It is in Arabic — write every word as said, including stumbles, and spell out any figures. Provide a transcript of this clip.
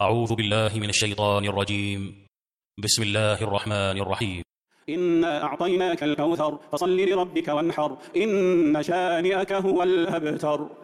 أعوذ بالله من الشيطان الرجيم. بسم الله الرحمن الرحيم. إنا أعطيناك الكوثر فصل لربك وانحر إن شانئك هو الأبتر.